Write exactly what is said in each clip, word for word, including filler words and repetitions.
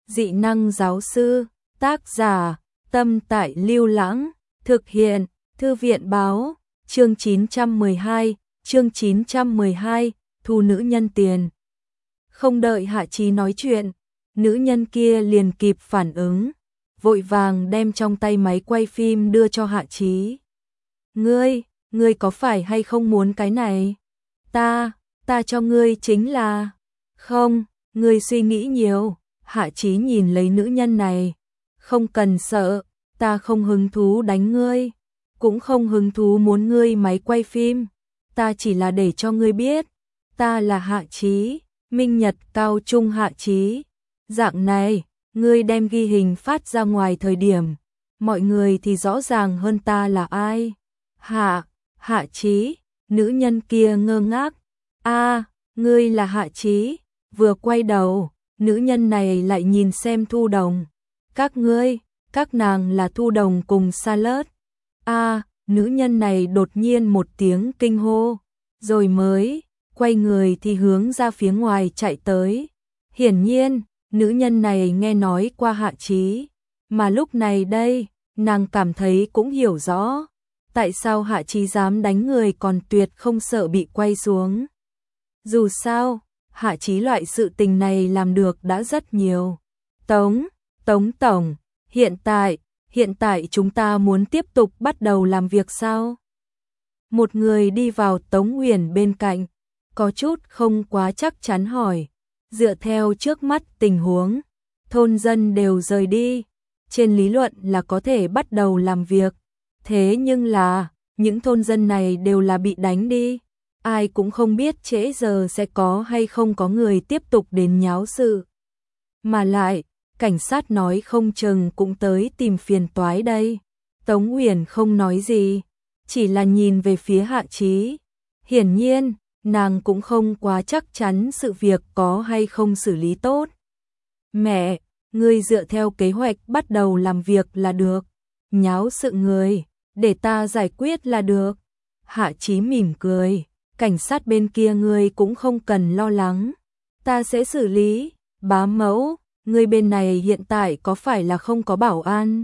Dị năng giáo sư, tác giả, Tâm Tại Lưu Lãng, thực hiện, Thư viện báo, chương chín trăm mười hai, chương chín trăm mười hai, thu nữ nhân tiền. Không đợi Hạ Chí nói chuyện, nữ nhân kia liền kịp phản ứng, vội vàng đem trong tay máy quay phim đưa cho Hạ Chí. Ngươi, ngươi có phải hay không muốn cái này? Ta, ta cho ngươi chính là... Không, ngươi suy nghĩ nhiều. Hạ Chí nhìn lấy nữ nhân này. Không cần sợ, ta không hứng thú đánh ngươi, cũng không hứng thú muốn ngươi máy quay phim. Ta chỉ là để cho ngươi biết, ta là Hạ Chí, Minh Nhật Cao Trung Hạ Chí. Dạng này, ngươi đem ghi hình phát ra ngoài thời điểm, mọi người thì rõ ràng hơn ta là ai. Hạ, Hạ Chí, nữ nhân kia ngơ ngác. A, ngươi là Hạ Chí. Vừa quay đầu, nữ nhân này lại nhìn xem Thu Đồng. Các ngươi, các nàng là Thu Đồng cùng Salad. A, nữ nhân này đột nhiên một tiếng kinh hô, rồi mới quay người thì hướng ra phía ngoài chạy tới. Hiển nhiên, nữ nhân này nghe nói qua Hạ Chí, mà lúc này đây, nàng cảm thấy cũng hiểu rõ, tại sao Hạ Chí dám đánh người còn tuyệt không sợ bị quay xuống. Dù sao, Hạ Chí loại sự tình này làm được đã rất nhiều. Tống, Tống Tổng, hiện tại, hiện tại chúng ta muốn tiếp tục bắt đầu làm việc sao? Một người đi vào Tống Uyển bên cạnh, có chút không quá chắc chắn hỏi. Dựa theo trước mắt tình huống, thôn dân đều rời đi, trên lý luận là có thể bắt đầu làm việc. Thế nhưng là, những thôn dân này đều là bị đánh đi. Ai cũng không biết trễ giờ sẽ có hay không có người tiếp tục đến nháo sự. Mà lại, cảnh sát nói không chừng cũng tới tìm phiền toái đây. Tống Uyển không nói gì, chỉ là nhìn về phía Hạ Chí. Hiển nhiên, nàng cũng không quá chắc chắn sự việc có hay không xử lý tốt. Mẹ, ngươi dựa theo kế hoạch bắt đầu làm việc là được. Nháo sự người, để ta giải quyết là được. Hạ Chí mỉm cười. Cảnh sát bên kia ngươi cũng không cần lo lắng, ta sẽ xử lý. Bá mẫu, ngươi bên này hiện tại có phải là không có bảo an?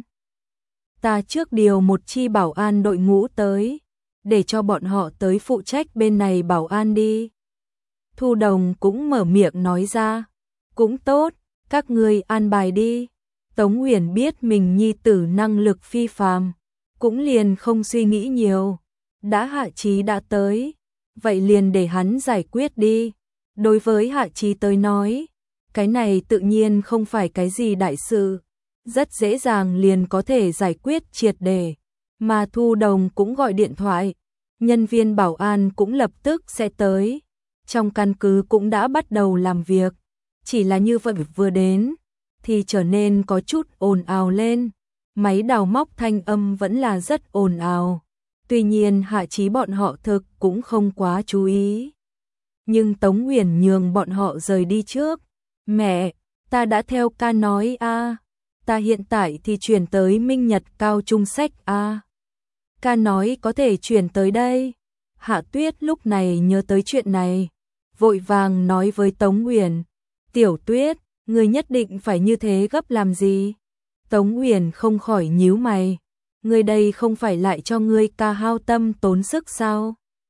Ta trước điều một chi bảo an đội ngũ tới, để cho bọn họ tới phụ trách bên này bảo an đi. Thu Đồng cũng mở miệng nói ra, cũng tốt, các ngươi an bài đi. Tống Uyển biết mình nhi tử năng lực phi phàm, cũng liền không suy nghĩ nhiều, đã Hạ Chí đã tới, vậy liền để hắn giải quyết đi. Đối với Hạ Chí tới nói, cái này tự nhiên không phải cái gì đại sự, rất dễ dàng liền có thể giải quyết triệt để. Mà Thu Đồng cũng gọi điện thoại, nhân viên bảo an cũng lập tức sẽ tới. Trong căn cứ cũng đã bắt đầu làm việc, chỉ là như vậy vừa đến, thì trở nên có chút ồn ào lên. Máy đào móc thanh âm vẫn là rất ồn ào. Tuy nhiên Hạ Chí bọn họ thực cũng không quá chú ý. Nhưng Tống Uyển nhường bọn họ rời đi trước. Mẹ, ta đã theo ca nói a, à. Ta hiện tại thì chuyển tới Minh Nhật Cao Trung sách a. À. Ca nói có thể chuyển tới đây. Hạ Tuyết lúc này nhớ tới chuyện này, vội vàng nói với Tống Uyển. Tiểu Tuyết, người nhất định phải như thế gấp làm gì? Tống Uyển không khỏi nhíu mày. Người đây không phải lại cho ngươi ca hao tâm tốn sức sao?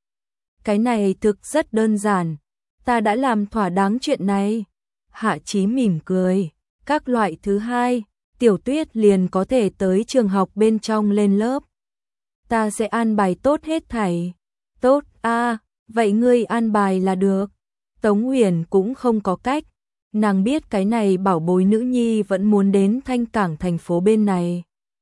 Cái này thực rất đơn giản, ta đã làm thỏa đáng chuyện này. Hạ Chí mỉm cười, các loại thứ hai, Tiểu Tuyết liền có thể tới trường học bên trong lên lớp. Ta sẽ an bài tốt hết thảy. Tốt a, à, vậy ngươi an bài là được. Tống Uyển cũng không có cách, nàng biết cái này bảo bối nữ nhi vẫn muốn đến Thanh Cảng thành phố bên này.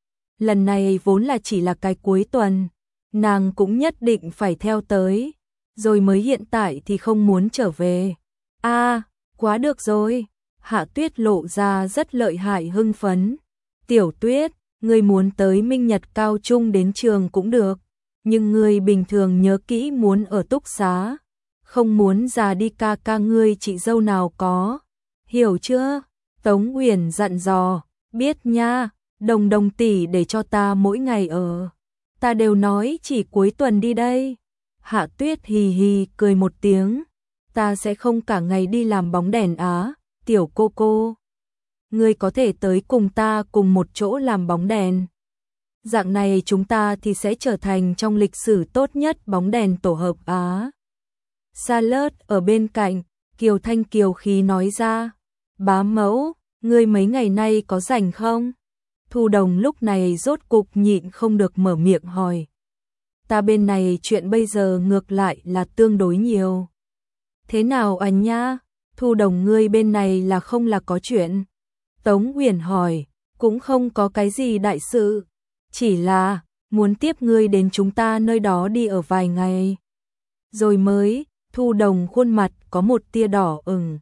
Lần này vốn là chỉ là cái cuối tuần, nàng cũng nhất định phải theo tới, rồi mới hiện tại thì không muốn trở về. A, à, quá được rồi. Hạ Tuyết lộ ra rất lợi hại hưng phấn. Tiểu Tuyết, ngươi muốn tới Minh Nhật Cao Trung đến trường cũng được, nhưng ngươi bình thường nhớ kỹ muốn ở túc xá, không muốn già đi ca ca ngươi chị dâu nào có. Hiểu chưa? Tống Uyển dặn dò. Biết nha. Đồng Đồng tỷ để cho ta mỗi ngày ở. Ta đều nói chỉ cuối tuần đi đây. Hạ Tuyết hì hì cười một tiếng. Ta sẽ không cả ngày đi làm bóng đèn á, tiểu cô cô. ngươi có thể tới cùng ta cùng một chỗ làm bóng đèn. Dạng này chúng ta thì sẽ trở thành trong lịch sử tốt nhất bóng đèn tổ hợp Á. Charlotte ở bên cạnh, kiều thanh kiều khí nói ra, bá mẫu, ngươi mấy ngày nay có rảnh không? Thu Đồng lúc này rốt cục nhịn không được mở miệng hỏi. Ta bên này chuyện bây giờ ngược lại là tương đối nhiều. Thế nào anh nha? Thu Đồng ngươi bên này là không là có chuyện? Tống Uyển hỏi, cũng không có cái gì đại sự, chỉ là muốn tiếp ngươi đến chúng ta nơi đó đi ở vài ngày. Rồi mới, Thu Đồng khuôn mặt có một tia đỏ ửng.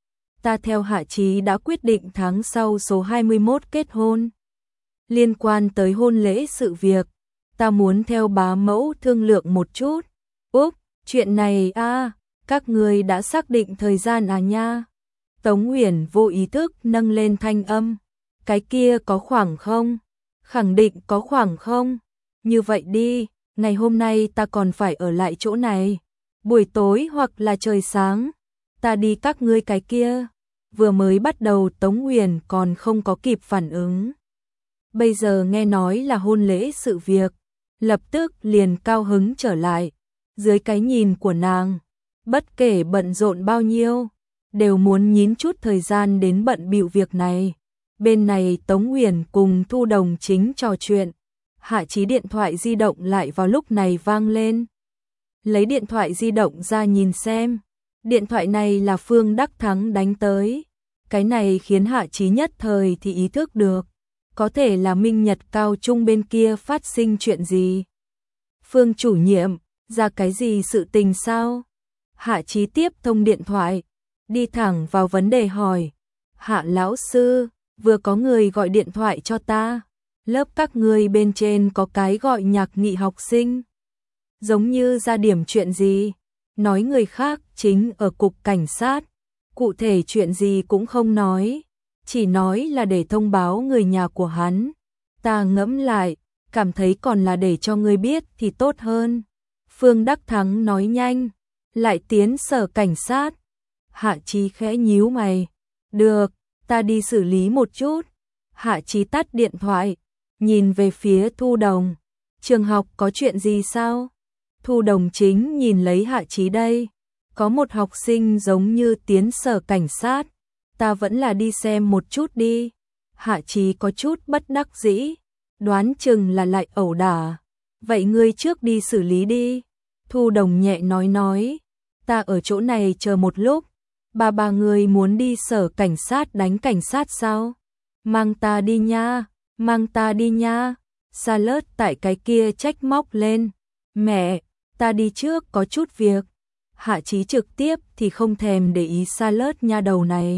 Ta theo Hạ Chí đã quyết định tháng sau số hai mươi mốt kết hôn. Liên quan tới hôn lễ sự việc, ta muốn theo bá mẫu thương lượng một chút. Úp, chuyện này a, các ngươi đã xác định thời gian à nha? Tống Uyển vô ý thức nâng lên thanh âm. Cái kia có khoảng không? Khẳng định có khoảng không? Như vậy đi, ngày hôm nay ta còn phải ở lại chỗ này. Buổi tối hoặc là trời sáng, ta đi các ngươi cái kia. Vừa mới bắt đầu Tống Uyển còn không có kịp phản ứng. Bây giờ nghe nói là hôn lễ sự việc, lập tức liền cao hứng trở lại. Dưới cái nhìn của nàng, bất kể bận rộn bao nhiêu, đều muốn nhín chút thời gian đến bận bịu việc này. Bên này Tống Uyển cùng Thu Đồng chính trò chuyện, Hạ Chí điện thoại di động lại vào lúc này vang lên. Lấy điện thoại di động ra nhìn xem, điện thoại này là Phương Đắc Thắng đánh tới. Cái này khiến Hạ Chí nhất thời thì ý thức được, có thể là Minh Nhật Cao Trung bên kia phát sinh chuyện gì. Phương chủ nhiệm, ra cái gì sự tình sao? Hạ Chí tiếp thông điện thoại, đi thẳng vào vấn đề hỏi. Hạ lão sư, vừa có người gọi điện thoại cho ta, lớp các ngươi bên trên có cái gọi nhạc nghị học sinh. Giống như ra điểm chuyện gì, nói người khác chính ở cục cảnh sát, cụ thể chuyện gì cũng không nói, chỉ nói là để thông báo người nhà của hắn. Ta ngẫm lại, cảm thấy còn là để cho ngươi biết thì tốt hơn. Phương Đắc Thắng nói nhanh, lại tiến sở cảnh sát. Hạ Chí khẽ nhíu mày, được, ta đi xử lý một chút. Hạ Chí tắt điện thoại, nhìn về phía Thu Đồng, trường học có chuyện gì sao? Thu Đồng chính nhìn lấy Hạ Chí đây, có một học sinh giống như tiến sở cảnh sát, ta vẫn là đi xem một chút đi. Hạ Chí có chút bất đắc dĩ, đoán chừng là lại ẩu đả. Vậy ngươi trước đi xử lý đi. Thu Đồng nhẹ nói nói, ta ở chỗ này chờ một lúc. Ba ba người muốn đi sở cảnh sát đánh cảnh sát sao? Mang ta đi nha, mang ta đi nha. Charlotte tại cái kia trách móc lên, mẹ, ta đi trước có chút việc. Hạ Chí trực tiếp thì không thèm để ý Charlotte nha đầu này.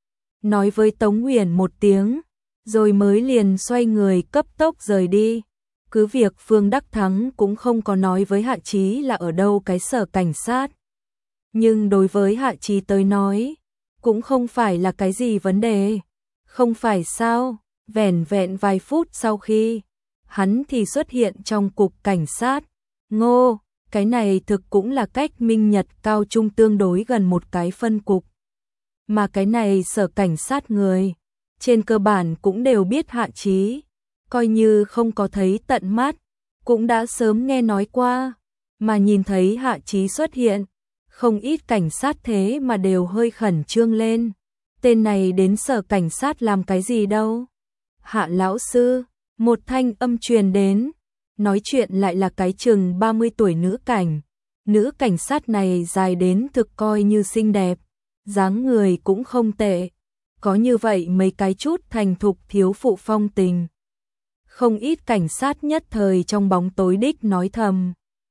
Nói với Tống Uyển một tiếng, rồi mới liền xoay người cấp tốc rời đi. Cứ việc Phương Đắc Thắng cũng không có nói với Hạ Chí là ở đâu cái sở cảnh sát. Nhưng đối với Hạ Chí tới nói, cũng không phải là cái gì vấn đề. Không phải sao, vẻn vẹn vài phút sau khi, hắn thì xuất hiện trong cục cảnh sát. Ngô, cái này thực cũng là cách Minh Nhật Cao Trung tương đối gần một cái phân cục. Mà cái này sở cảnh sát người, trên cơ bản cũng đều biết Hạ Chí, coi như không có thấy tận mắt, cũng đã sớm nghe nói qua, mà nhìn thấy Hạ Chí xuất hiện, không ít cảnh sát thế mà đều hơi khẩn trương lên. Tên này đến sở cảnh sát làm cái gì đâu? Hạ lão sư, một thanh âm truyền đến, nói chuyện lại là cái chừng ba mươi tuổi nữ cảnh. Nữ cảnh sát này dài đến thực coi như xinh đẹp, dáng người cũng không tệ, có như vậy mấy cái chút thành thục thiếu phụ phong tình. Không ít cảnh sát nhất thời trong bóng tối đích nói thầm.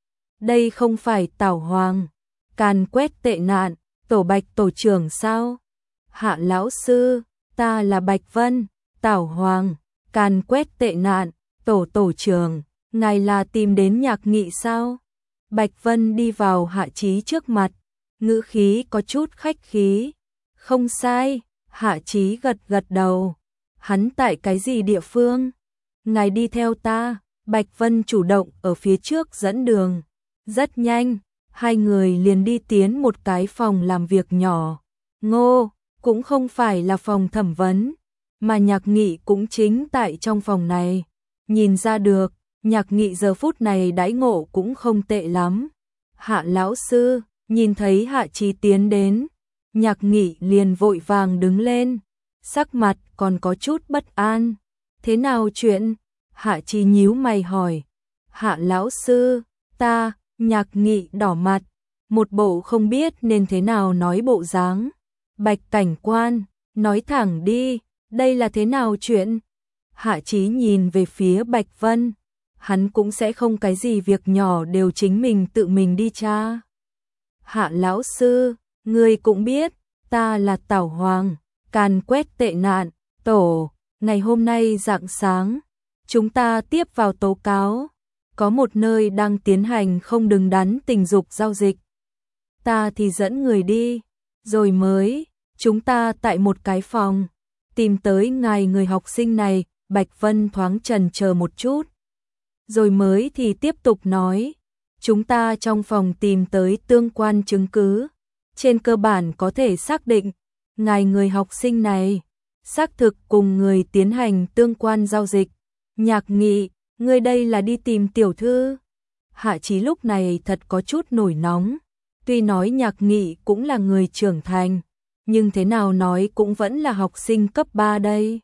Đây không phải Tảo Hoàng, càn quét tệ nạn, tổ Bạch tổ trưởng sao? Hạ lão sư, ta là Bạch Vân, Tảo Hoàng, càn quét tệ nạn, tổ tổ trưởng, ngài là tìm đến Nhạc Nghị sao? Bạch Vân đi vào Hạ Chí trước mặt, ngữ khí có chút khách khí. Không sai, Hạ Chí gật gật đầu. Hắn tại cái gì địa phương? Ngài đi theo ta. Bạch Vân chủ động ở phía trước dẫn đường. Rất nhanh, hai người liền đi tiến một cái phòng làm việc nhỏ. Ngô, cũng không phải là phòng thẩm vấn, mà Nhạc Nghị cũng chính tại trong phòng này. Nhìn ra được, Nhạc Nghị giờ phút này đãi ngộ cũng không tệ lắm. Hạ lão sư, nhìn thấy Hạ Chí tiến đến, Nhạc Nghị liền vội vàng đứng lên, sắc mặt còn có chút bất an. Thế nào chuyện? Hạ Chí nhíu mày hỏi. Hạ lão sư, ta, Nhạc Nghị đỏ mặt, một bộ không biết nên thế nào nói bộ dáng. Bạch cảnh quan, nói thẳng đi, đây là thế nào chuyện? Hạ Chí nhìn về phía Bạch Vân, hắn cũng sẽ không cái gì việc nhỏ đều chính mình tự mình đi tra. Hạ lão sư, ngươi cũng biết, ta là Tảo Hoàng, càn quét tệ nạn, tổ, ngày hôm nay rạng sáng, chúng ta tiếp vào tố cáo, có một nơi đang tiến hành không đứng đắn tình dục giao dịch. Ta thì dẫn người đi, rồi mới, chúng ta tại một cái phòng, tìm tới ngài người học sinh này. Bạch Vân thoáng chần chờ một chút, rồi mới thì tiếp tục nói, chúng ta trong phòng tìm tới tương quan chứng cứ, trên cơ bản có thể xác định, ngài người học sinh này, xác thực cùng người tiến hành tương quan giao dịch. Nhạc Nghị, ngươi đây là đi tìm tiểu thư? Hạ Chí lúc này thật có chút nổi nóng, tuy nói Nhạc Nghị cũng là người trưởng thành, nhưng thế nào nói cũng vẫn là học sinh cấp ba đây.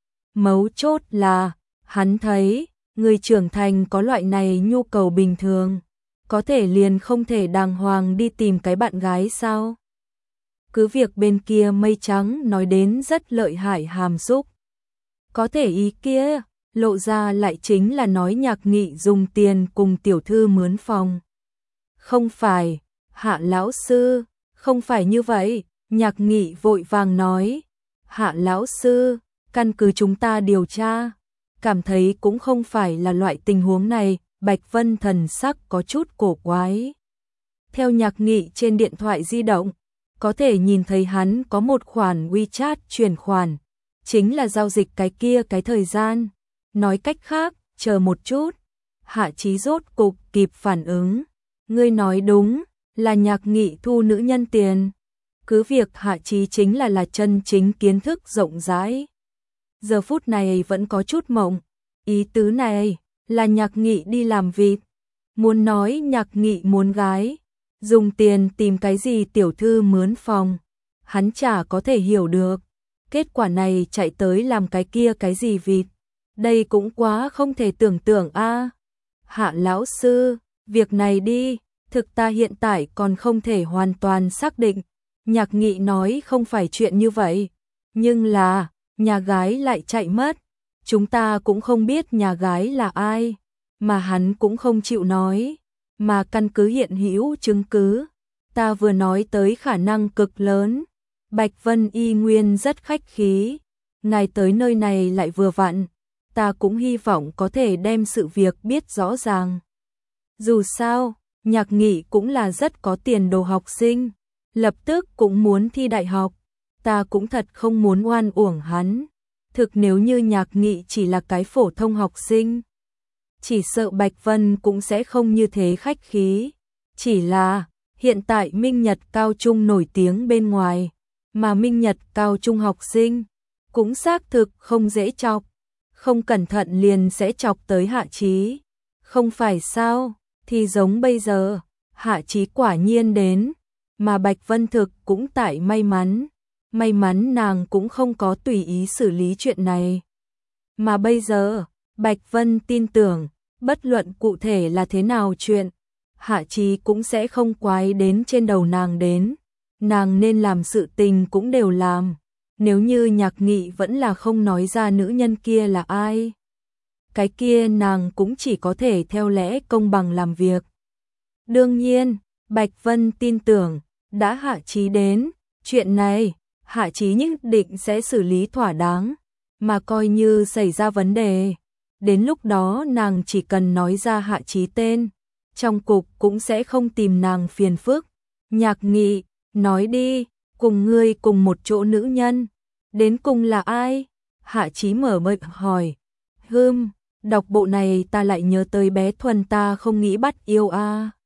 Mấu chốt là, hắn thấy, người trưởng thành có loại này nhu cầu bình thường, có thể liền không thể đàng hoàng đi tìm cái bạn gái sao? Cứ việc bên kia mây trắng nói đến rất lợi hại hàm xúc. Có thể ý kia, lộ ra lại chính là nói Nhạc Nghị dùng tiền cùng tiểu thư mướn phòng. Không phải, Hạ lão sư, không phải như vậy, Nhạc Nghị vội vàng nói. Hạ lão sư, căn cứ chúng ta điều tra, cảm thấy cũng không phải là loại tình huống này. Bạch Vân thần sắc có chút cổ quái. Theo Nhạc Nghị trên điện thoại di động, có thể nhìn thấy hắn có một khoản WeChat chuyển khoản, chính là giao dịch cái kia cái thời gian. Nói cách khác, chờ một chút. Hạ Chí rốt cục kịp phản ứng. Ngươi nói đúng, là Nhạc Nghị thu nữ nhân tiền. Cứ việc Hạ Chí chính là là chân chính kiến thức rộng rãi, giờ phút này vẫn có chút mộng. Ý tứ này là Nhạc Nghị đi làm vịt, muốn nói Nhạc Nghị muốn gái, dùng tiền tìm cái gì tiểu thư mướn phòng, hắn chả có thể hiểu được. Kết quả này chạy tới làm cái kia cái gì vịt, đây cũng quá không thể tưởng tượng a. Hạ lão sư, việc này đi, thực ta hiện tại còn không thể hoàn toàn xác định. Nhạc Nghị nói không phải chuyện như vậy, nhưng là, nhà gái lại chạy mất, chúng ta cũng không biết nhà gái là ai, mà hắn cũng không chịu nói, mà căn cứ hiện hữu chứng cứ, ta vừa nói tới khả năng cực lớn. Bạch Vân y nguyên rất khách khí, ngài tới nơi này lại vừa vặn, ta cũng hy vọng có thể đem sự việc biết rõ ràng. Dù sao, Nhạc Nghị cũng là rất có tiền đồ học sinh, lập tức cũng muốn thi đại học, ta cũng thật không muốn oan uổng hắn. Thực nếu như Nhạc Nghị chỉ là cái phổ thông học sinh, chỉ sợ Bạch Vân cũng sẽ không như thế khách khí. Chỉ là, hiện tại Minh Nhật cao trung nổi tiếng bên ngoài, mà Minh Nhật cao trung học sinh cũng xác thực không dễ chọc, không cẩn thận liền sẽ chọc tới Hạ Chí. Không phải sao, thì giống bây giờ, Hạ Chí quả nhiên đến, mà Bạch Vân thực cũng tại may mắn, may mắn nàng cũng không có tùy ý xử lý chuyện này. Mà bây giờ, Bạch Vân tin tưởng, bất luận cụ thể là thế nào chuyện, Hạ Chí cũng sẽ không quái đến trên đầu nàng đến, nàng nên làm sự tình cũng đều làm. Nếu như Nhạc Nghị vẫn là không nói ra nữ nhân kia là ai, cái kia nàng cũng chỉ có thể theo lẽ công bằng làm việc. Đương nhiên, Bạch Vân tin tưởng, đã Hạ Chí đến, chuyện này, Hạ Chí nhất định sẽ xử lý thỏa đáng, mà coi như xảy ra vấn đề, đến lúc đó nàng chỉ cần nói ra Hạ Chí tên, trong cục cũng sẽ không tìm nàng phiền phức. Nhạc Nghị, nói đi, cùng ngươi cùng một chỗ nữ nhân, đến cùng là ai? Hạ Chí mở miệng hỏi. Hừm, đọc bộ này ta lại nhớ tới bé Thuần ta không nghĩ bắt yêu a.